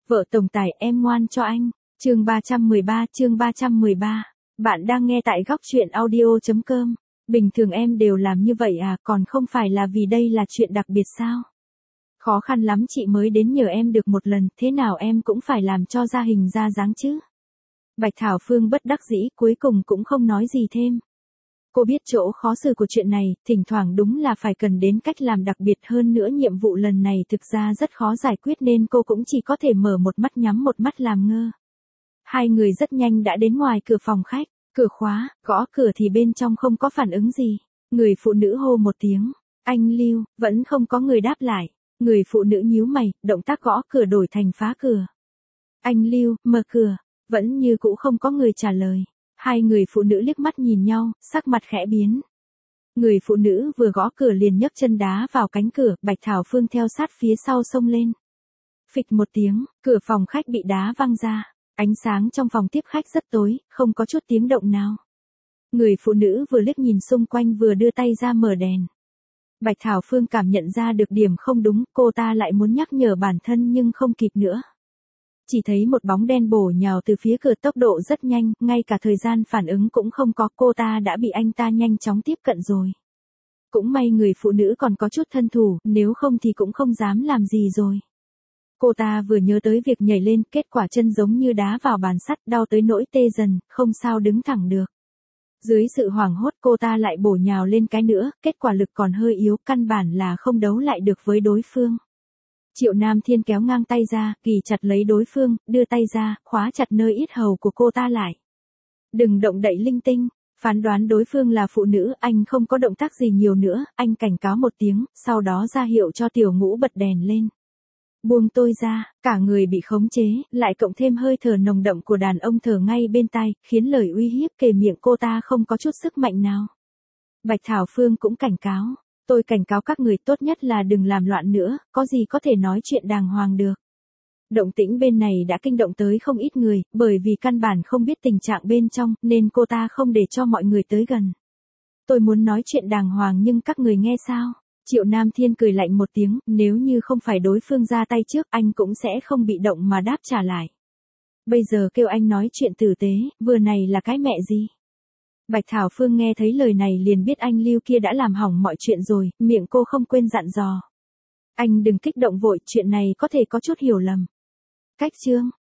Vợ tổng tài em ngoan cho anh. Chương 313. Bạn đang nghe tại góc truyện audio.com. Bình thường em đều làm như vậy à, còn không phải là vì đây là chuyện đặc biệt sao? Khó khăn lắm chị mới đến nhờ em được một lần, thế nào em cũng phải làm cho ra hình ra dáng chứ. Bạch Thảo Phương bất đắc dĩ, cuối cùng cũng không nói gì thêm. Cô biết chỗ khó xử của chuyện này, thỉnh thoảng đúng là phải cần đến cách làm đặc biệt, hơn nữa nhiệm vụ lần này thực ra rất khó giải quyết nên cô cũng chỉ có thể mở một mắt nhắm một mắt làm ngơ. Hai người rất nhanh đã đến ngoài cửa phòng khách, cửa khóa, gõ cửa thì bên trong không có phản ứng gì. Người phụ nữ hô một tiếng, anh Lưu, vẫn không có người đáp lại. Người phụ nữ nhíu mày, động tác gõ cửa đổi thành phá cửa. Anh Lưu, mở cửa, vẫn như cũ không có người trả lời. Hai người phụ nữ liếc mắt nhìn nhau, sắc mặt khẽ biến. Người phụ nữ vừa gõ cửa liền nhấc chân đá vào cánh cửa, Bạch Thảo Phương theo sát phía sau xông lên. Phịch một tiếng, cửa phòng khách bị đá văng ra. Ánh sáng trong phòng tiếp khách rất tối, không có chút tiếng động nào. Người phụ nữ vừa liếc nhìn xung quanh vừa đưa tay ra mở đèn. Bạch Thảo Phương cảm nhận ra được điểm không đúng, cô ta lại muốn nhắc nhở bản thân nhưng không kịp nữa. Chỉ thấy một bóng đen bổ nhào từ phía cửa, tốc độ rất nhanh, ngay cả thời gian phản ứng cũng không có, cô ta đã bị anh ta nhanh chóng tiếp cận rồi. Cũng may người phụ nữ còn có chút thân thủ, nếu không thì cũng không dám làm gì rồi. Cô ta vừa nhớ tới việc nhảy lên, kết quả chân giống như đá vào bàn sắt, đau tới nỗi tê dần, không sao đứng thẳng được. Dưới sự hoảng hốt cô ta lại bổ nhào lên cái nữa, kết quả lực còn hơi yếu, căn bản là không đấu lại được với đối phương. Triệu Nam Thiên kéo ngang tay ra, kì chặt lấy đối phương, đưa tay ra, khóa chặt nơi yết hầu của cô ta lại. Đừng động đậy linh tinh, phán đoán đối phương là phụ nữ, anh không có động tác gì nhiều nữa, anh cảnh cáo một tiếng, sau đó ra hiệu cho Tiểu Ngũ bật đèn lên. Buông tôi ra, cả người bị khống chế, lại cộng thêm hơi thở nồng đậm của đàn ông thở ngay bên tai, khiến lời uy hiếp kề miệng cô ta không có chút sức mạnh nào. Bạch Thảo Phương cũng cảnh cáo, tôi cảnh cáo các người tốt nhất là đừng làm loạn nữa, có gì có thể nói chuyện đàng hoàng được. Động tĩnh bên này đã kinh động tới không ít người, bởi vì căn bản không biết tình trạng bên trong, nên cô ta không để cho mọi người tới gần. Tôi muốn nói chuyện đàng hoàng nhưng các người nghe sao? Triệu Nam Thiên cười lạnh một tiếng, nếu như không phải đối phương ra tay trước anh cũng sẽ không bị động mà đáp trả lại. Bây giờ kêu anh nói chuyện tử tế, vừa này là cái mẹ gì? Bạch Thảo Phương nghe thấy lời này liền biết anh Lưu kia đã làm hỏng mọi chuyện rồi, miệng cô không quên dặn dò. Anh đừng kích động vội, chuyện này có thể có chút hiểu lầm. Cách chương,